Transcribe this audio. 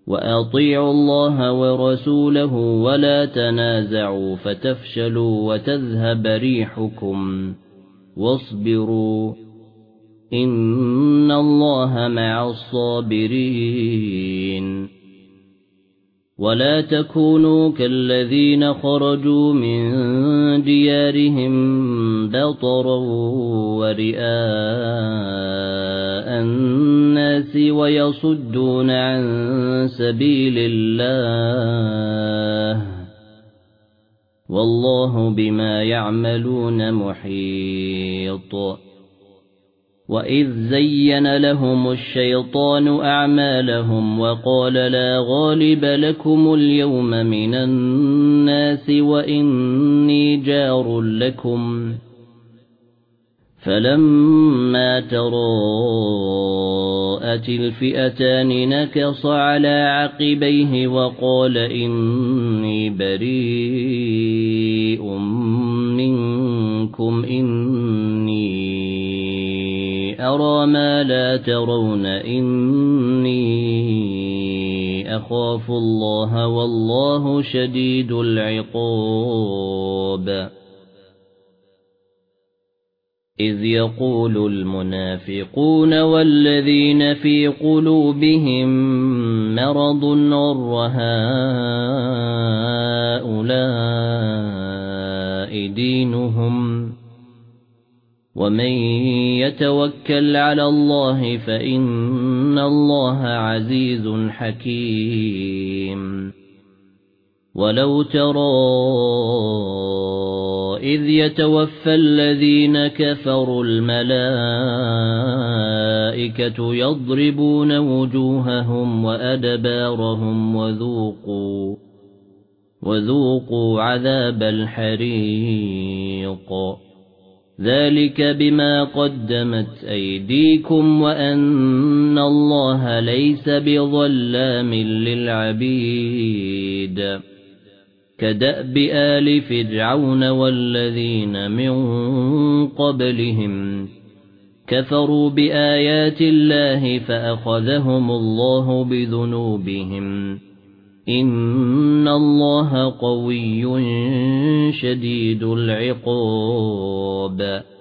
وأطيعوا الله ورسوله ولا تنازعوا فتفشلوا وتذهب ريحكم واصبروا إن الله مع الصابرين ولا تكونوا كالذين خرجوا من ديارهم بطرا ورئاء الناس ويصدون عن سبيل الله والله بما يعملون محيط وإذ زين لهم الشيطان أعمالهم وقال لا غالب لكم اليوم من الناس وإني جار لكم فلما تراءت الفئتان نكص على عقبيه وقال إني بريء منكم إني أرى ما لا ترون إني أخاف الله والله شديد العقاب إذ يقول المنافقون والذين في قلوبهم مرض غر هؤلاء دينهم ومن يتوكل على الله فإن الله عزيز حكيم ولو ترى إذ يتوفى الذين كفروا الملائكة يضربون وجوههم وأدبارهم وذوقوا عذاب الحريق ذلك بما قدمت أيديكم وأن الله ليس بظلام للعبيد كدأب آل فرعون والذين من قبلهم كفروا بآيات الله فأخذهم الله بذنوبهم إن الله قوي شديد العقاب